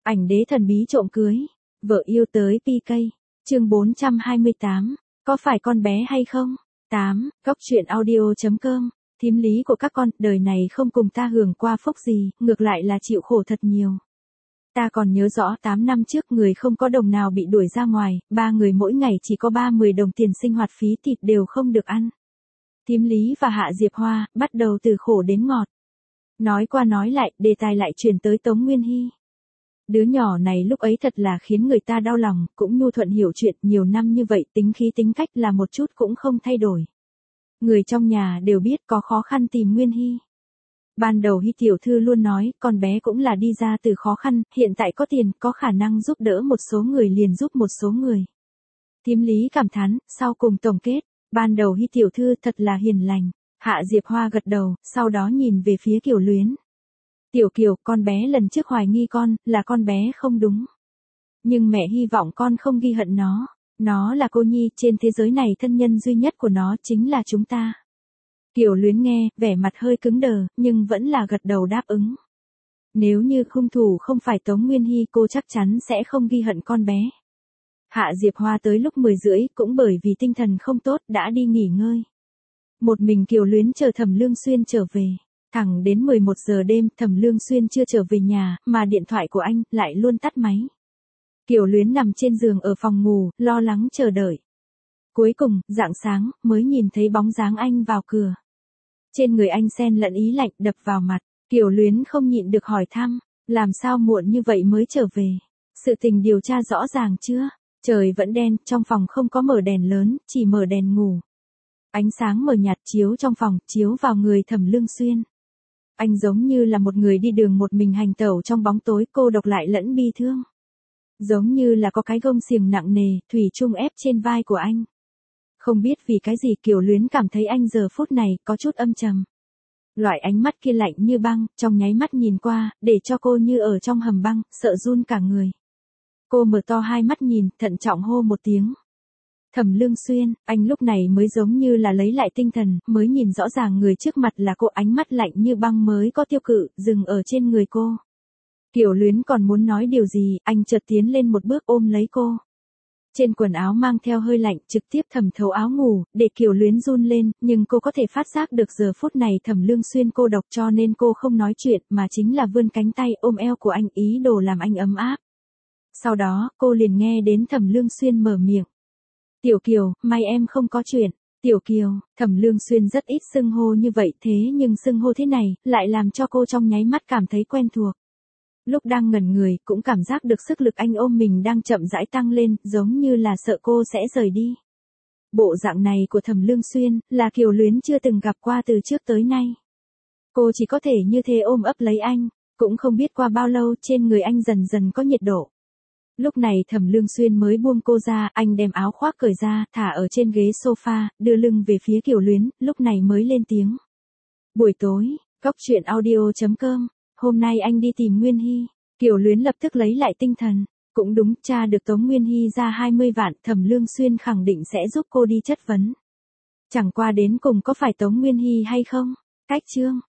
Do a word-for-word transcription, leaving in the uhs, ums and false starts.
Ảnh đế thần bí trộm cưới, vợ yêu tới pê ca. Chương bốn trăm hai mươi tám, có phải con bé hay không? tám, Cóc truyện audio chấm com. Thím lý của các con, đời này không cùng ta hưởng qua phúc gì, ngược lại là chịu khổ thật nhiều. Ta còn nhớ rõ tám năm trước người không có đồng nào bị đuổi ra ngoài, ba người mỗi ngày chỉ có ba mươi đồng tiền sinh hoạt phí thịt đều không được ăn. Thím Lý và Hạ Diệp Hoa, bắt đầu từ khổ đến ngọt. Nói qua nói lại, đề tài lại chuyển tới Tống Nguyên Hy. Đứa nhỏ này lúc ấy thật là khiến người ta đau lòng, cũng nhu thuận hiểu chuyện, nhiều năm như vậy tính khí tính cách là một chút cũng không thay đổi. Người trong nhà đều biết có khó khăn tìm Nguyên Hy. Ban đầu Hy tiểu thư luôn nói, con bé cũng là đi ra từ khó khăn, hiện tại có tiền, có khả năng giúp đỡ một số người liền giúp một số người. Thím Lý cảm thán, sau cùng tổng kết, ban đầu Hy tiểu thư thật là hiền lành. Hạ Diệp Hoa gật đầu, sau đó nhìn về phía Kiều Luyến. Tiểu Kiều, con bé lần trước hoài nghi con, là con bé không đúng. Nhưng mẹ hy vọng con không ghi hận nó. Nó là cô nhi, trên thế giới này thân nhân duy nhất của nó chính là chúng ta. Kiều Luyến nghe, vẻ mặt hơi cứng đờ, nhưng vẫn là gật đầu đáp ứng. Nếu như hung thủ không phải Tống Nguyên Hy, cô chắc chắn sẽ không ghi hận con bé. Hạ Diệp Hoa tới lúc mười rưỡi, cũng bởi vì tinh thần không tốt, đã đi nghỉ ngơi. Một mình Kiều Luyến chờ Thẩm Lương Xuyên trở về. Thẳng đến mười một giờ đêm, Thẩm Lương Xuyên chưa trở về nhà, mà điện thoại của anh lại luôn tắt máy. Kiều Luyến nằm trên giường ở phòng ngủ, lo lắng chờ đợi. Cuối cùng, rạng sáng, mới nhìn thấy bóng dáng anh vào cửa. Trên người anh xen lẫn ý lạnh đập vào mặt, Kiều Luyến không nhịn được hỏi thăm, làm sao muộn như vậy mới trở về? Sự tình điều tra rõ ràng chưa? Trời vẫn đen, trong phòng không có mở đèn lớn, chỉ mở đèn ngủ. Ánh sáng mờ nhạt chiếu trong phòng, chiếu vào người Thẩm Lương Xuyên. Anh giống như là một người đi đường một mình hành tẩu trong bóng tối, cô độc lại lẫn bi thương. Giống như là có cái gông xiềng nặng nề, thủy chung ép trên vai của anh. Không biết vì cái gì Kiều Luyến cảm thấy anh giờ phút này có chút âm trầm. Loại ánh mắt kia lạnh như băng, trong nháy mắt nhìn qua, để cho cô như ở trong hầm băng, sợ run cả người. Cô mở to hai mắt nhìn, thận trọng hô một tiếng. Thẩm Lương Xuyên, anh lúc này mới giống như là lấy lại tinh thần, mới nhìn rõ ràng người trước mặt là cô, ánh mắt lạnh như băng mới có tiêu cự, dừng ở trên người cô. Kiều Luyến còn muốn nói điều gì, anh chợt tiến lên một bước ôm lấy cô. Trên quần áo mang theo hơi lạnh, trực tiếp thẩm thấu áo ngủ, để Kiều Luyến run lên, nhưng cô có thể phát giác được giờ phút này Thẩm Lương Xuyên cô độc, cho nên cô không nói chuyện, mà chính là vươn cánh tay ôm eo của anh, ý đồ làm anh ấm áp. Sau đó, cô liền nghe đến Thẩm Lương Xuyên mở miệng. Tiểu Kiều, may em không có chuyện. Tiểu Kiều, Thẩm Lương Xuyên rất ít xưng hô như vậy, thế nhưng xưng hô thế này, lại làm cho cô trong nháy mắt cảm thấy quen thuộc. Lúc đang ngẩn người, cũng cảm giác được sức lực anh ôm mình đang chậm rãi tăng lên, giống như là sợ cô sẽ rời đi. Bộ dạng này của Thẩm Lương Xuyên, là Kiều Luyến chưa từng gặp qua từ trước tới nay. Cô chỉ có thể như thế ôm ấp lấy anh, cũng không biết qua bao lâu trên người anh dần dần có nhiệt độ. Lúc này Thẩm Lương Xuyên mới buông cô ra, anh đem áo khoác cởi ra, thả ở trên ghế sofa, đưa lưng về phía Kiều Luyến, lúc này mới lên tiếng. Buổi tối, Cóc truyện audio chấm com, hôm nay anh đi tìm Nguyên Hy. Kiều Luyến lập tức lấy lại tinh thần. Cũng đúng, tra được Tống Nguyên Hy ra hai mươi vạn, Thẩm Lương Xuyên khẳng định sẽ giúp cô đi chất vấn. Chẳng qua đến cùng có phải Tống Nguyên Hy hay không? Cách chương.